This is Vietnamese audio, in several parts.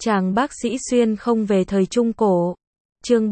Chàng bác sĩ xuyên không về thời Trung Cổ. Chương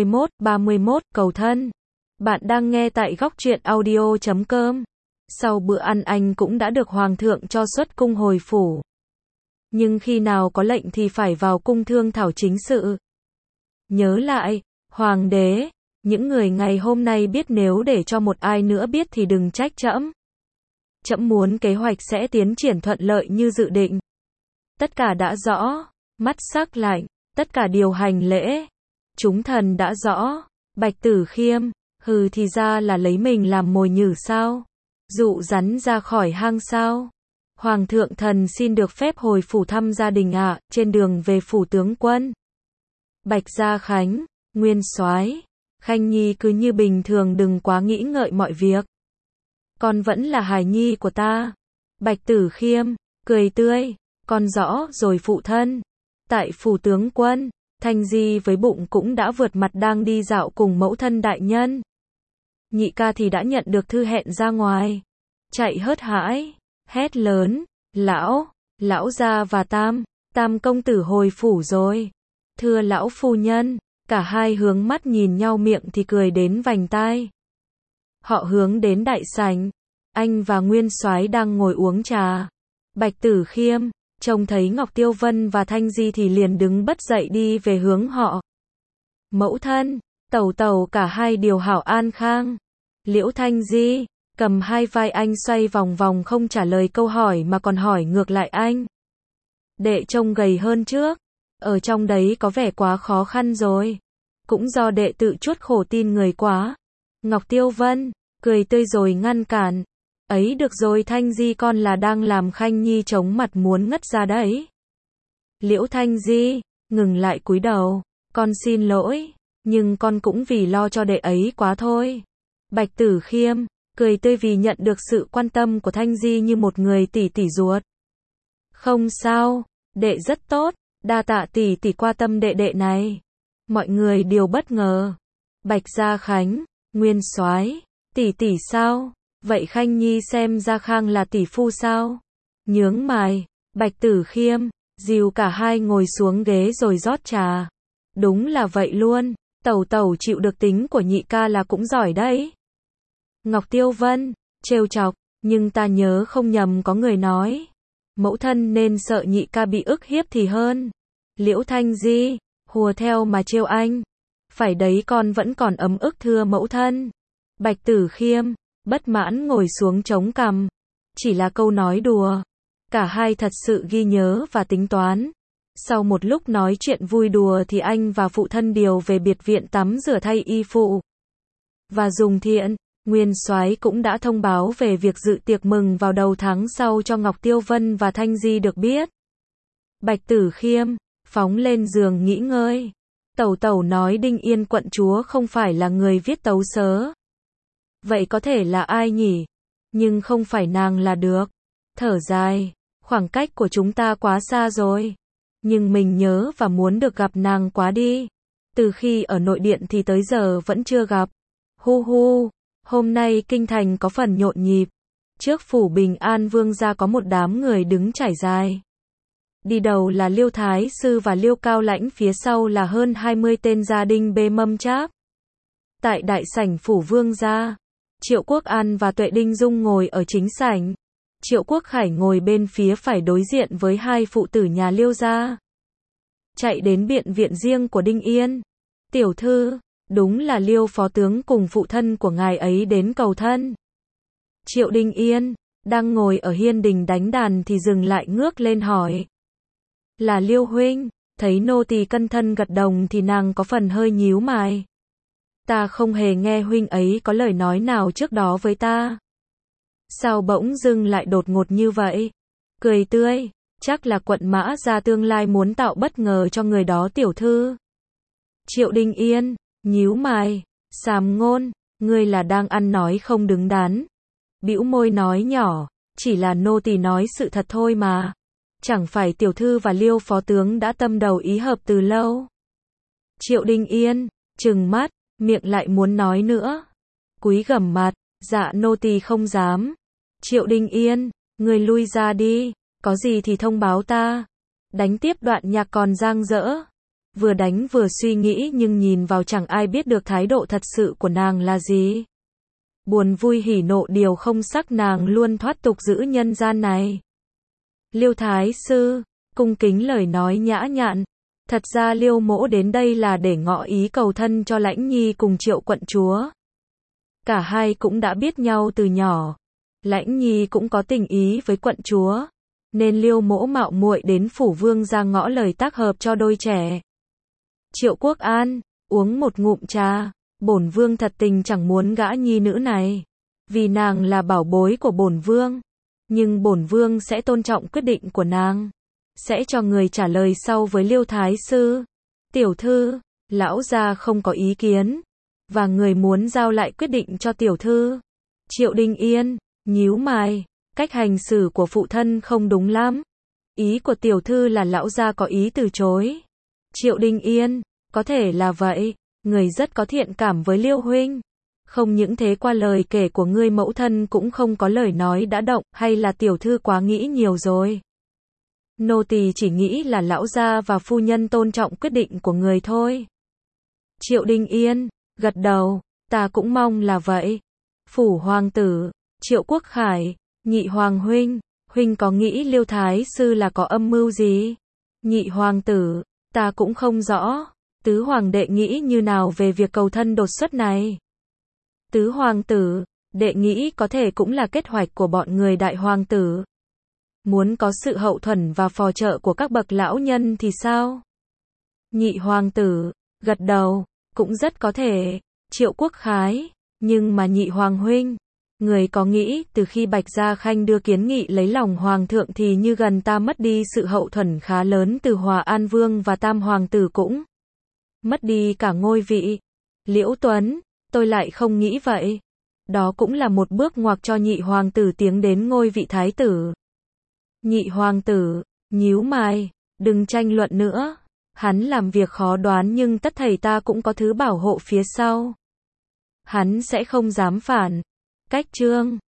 31, cầu thân. Bạn đang nghe tại góc truyện audio.com. Sau bữa ăn anh cũng đã được Hoàng thượng cho xuất cung hồi phủ. Nhưng khi nào có lệnh thì phải vào cung thương thảo chính sự. Nhớ lại, Hoàng đế, những người ngày hôm nay biết nếu để cho một ai nữa biết thì đừng trách trẫm. Trẫm muốn kế hoạch sẽ tiến triển thuận lợi như dự định. Tất cả đã rõ, mắt sắc lạnh, tất cả điều hành lễ. Chúng thần đã rõ, Bạch Tử Khiêm, hừ thì ra là lấy mình làm mồi nhử sao? Dụ rắn ra khỏi hang sao? Hoàng thượng thần xin được phép hồi phủ thăm gia đình ạ, trên đường về phủ tướng quân. Bạch Gia Khánh, Nguyên Soái, Khanh Nhi cứ như bình thường đừng quá nghĩ ngợi mọi việc. Con vẫn là hài nhi của ta. Bạch Tử Khiêm, cười tươi, con rõ rồi phụ thân. Tại phủ tướng quân, Thanh Di với bụng cũng đã vượt mặt đang đi dạo cùng mẫu thân đại nhân. Nhị ca thì đã nhận được thư hẹn ra ngoài. Chạy hớt hải, hét lớn, lão gia và tam công tử hồi phủ rồi. Thưa lão phu nhân, cả hai hướng mắt nhìn nhau miệng thì cười đến vành tai. Họ hướng đến đại sảnh, anh và Nguyên Soái đang ngồi uống trà. Bạch Tử Khiêm trông thấy Ngọc Tiêu Vân và Thanh Di thì liền đứng bật dậy đi về hướng họ. Mẫu thân, tẩu cả hai điều hảo an khang. Liễu Thanh Di cầm hai vai anh xoay vòng vòng không trả lời câu hỏi mà còn hỏi ngược lại anh. Đệ trông gầy hơn trước, ở trong đấy có vẻ quá khó khăn rồi. Cũng do đệ tự chuốc khổ tin người quá. Ngọc Tiêu Vân cười tươi rồi ngăn cản. Ấy được rồi Thanh Di, con là đang làm Khanh Nhi chống mặt muốn ngất ra đấy. Liễu Thanh Di ngừng lại cúi đầu, con xin lỗi, nhưng con cũng vì lo cho đệ ấy quá thôi. Bạch Tử Khiêm cười tươi vì nhận được sự quan tâm của Thanh Di như một người tỷ tỷ ruột. Không sao, đệ rất tốt, đa tạ tỷ tỷ quan tâm đệ này. Mọi người đều bất ngờ. Bạch Gia Khánh, Nguyên Soái, tỷ tỷ sao? Vậy Khanh Nhi xem Gia Khang là tỷ phu sao? Nhướng mày, Bạch Tử Khiêm dìu cả hai ngồi xuống ghế rồi rót trà. Đúng là vậy luôn, tẩu chịu được tính của nhị ca là cũng giỏi đấy. Ngọc Tiêu Vân trêu chọc, nhưng ta nhớ không nhầm có người nói, mẫu thân nên sợ nhị ca bị ức hiếp thì hơn. Liễu Thanh Di hùa theo mà trêu anh. Phải đấy, con vẫn còn ấm ức thưa mẫu thân. Bạch Tử Khiêm bất mãn ngồi xuống chống cằm. Chỉ là câu nói đùa. Cả hai thật sự ghi nhớ và tính toán. Sau một lúc nói chuyện vui đùa thì anh và phụ thân điều về biệt viện tắm rửa thay y phụ. Và dùng thiện, Nguyên Soái cũng đã thông báo về việc dự tiệc mừng vào đầu tháng sau cho Ngọc Tiêu Vân và Thanh Di được biết. Bạch Tử Khiêm phóng lên giường nghỉ ngơi. Tẩu nói Đinh Yên quận chúa không phải là người viết tấu sớ. Vậy có thể là ai nhỉ? Nhưng không phải nàng là được. Thở dài, khoảng cách của chúng ta quá xa rồi. Nhưng mình nhớ và muốn được gặp nàng quá đi. Từ khi ở nội điện thì tới giờ vẫn chưa gặp. Hu, hôm nay kinh thành có phần nhộn nhịp. Trước phủ Bình An Vương gia có một đám người đứng trải dài. Đi đầu là Liêu Thái Sư và Liêu Cao Lãnh, phía sau là hơn 20 tên gia đình bê mâm cháp. Tại đại sảnh phủ Vương gia, Triệu Quốc An và Tuệ Đinh Dung ngồi ở chính sảnh. Triệu Quốc Khải ngồi bên phía phải đối diện với hai phụ tử nhà Liêu gia. Chạy đến biện viện riêng của Đinh Yên. Tiểu thư, đúng là Liêu phó tướng cùng phụ thân của ngài ấy đến cầu thân. Triệu Đinh Yên đang ngồi ở hiên đình đánh đàn thì dừng lại ngước lên hỏi. Là Liêu huynh. Thấy nô tỳ cân thân gật đồng thì nàng có phần hơi nhíu mày. Ta không hề nghe huynh ấy có lời nói nào trước đó với ta. Sao bỗng dưng lại đột ngột như vậy? Cười tươi, chắc là quận Mã gia tương lai muốn tạo bất ngờ cho người đó tiểu thư. Triệu Đinh Yên nhíu mày, sàm ngôn, ngươi là đang ăn nói không đứng đắn. Bĩu môi nói nhỏ, chỉ là nô tỳ nói sự thật thôi mà. Chẳng phải tiểu thư và Liêu phó tướng đã tâm đầu ý hợp từ lâu. Triệu Đinh Yên trừng mắt, miệng lại muốn nói nữa. Cúi gằm mặt, dạ nô tỳ không dám. Triệu Đinh Yên, người lui ra đi, có gì thì thông báo ta. Đánh tiếp đoạn nhạc còn dang dở. Vừa đánh vừa suy nghĩ nhưng nhìn vào chẳng ai biết được thái độ thật sự của nàng là gì. Buồn vui hỉ nộ điều không sắc nàng luôn thoát tục giữ nhân gian này. Liêu Thái Sư, cung kính lời nói nhã nhặn. Thật ra Liêu Mỗ đến đây là để ngỏ ý cầu thân cho Lãnh Nhi cùng Triệu quận chúa. Cả hai cũng đã biết nhau từ nhỏ. Lãnh Nhi cũng có tình ý với quận chúa. Nên Liêu Mỗ mạo muội đến phủ vương ra ngõ lời tác hợp cho đôi trẻ. Triệu Quốc An, uống một ngụm trà. Bổn vương thật tình chẳng muốn gã nhi nữ này. Vì nàng là bảo bối của bổn vương. Nhưng bổn vương sẽ tôn trọng quyết định của nàng. Sẽ cho người trả lời sau với Liêu Thái Sư. Tiểu thư, lão gia không có ý kiến. Và người muốn giao lại quyết định cho tiểu thư. Triệu Đình Yên, nhíu mày. Cách hành xử của phụ thân không đúng lắm. Ý của tiểu thư là lão gia có ý từ chối. Triệu Đình Yên, có thể là vậy. Người rất có thiện cảm với Liêu huynh. Không những thế qua lời kể của ngươi mẫu thân cũng không có lời nói đã động, hay là tiểu thư quá nghĩ nhiều rồi. Nô tỳ chỉ nghĩ là lão gia và phu nhân tôn trọng quyết định của người thôi. Triệu Đình Yên, gật đầu, ta cũng mong là vậy. Phủ hoàng tử, Triệu Quốc Khải, nhị hoàng huynh, huynh có nghĩ Liêu Thái Sư là có âm mưu gì? Nhị hoàng tử, ta cũng không rõ. Tứ hoàng đệ nghĩ như nào về việc cầu thân đột xuất này? Tứ hoàng tử, đệ nghĩ có thể cũng là kết hoạch của bọn người đại hoàng tử. Muốn có sự hậu thuẫn và phò trợ của các bậc lão nhân thì sao? Nhị hoàng tử, gật đầu, cũng rất có thể. Triệu Quốc Khái, nhưng mà nhị hoàng huynh, người có nghĩ từ khi Bạch Gia Khanh đưa kiến nghị lấy lòng hoàng thượng thì như gần ta mất đi sự hậu thuẫn khá lớn từ Hòa An Vương và Tam hoàng tử cũng mất đi cả ngôi vị. Liễu Tuấn, tôi lại không nghĩ vậy. Đó cũng là một bước ngoặt cho nhị hoàng tử tiến đến ngôi vị thái tử. Nhị hoàng tử, nhíu mày, đừng tranh luận nữa. Hắn làm việc khó đoán nhưng tất thảy ta cũng có thứ bảo hộ phía sau. Hắn sẽ không dám phản. Cách chương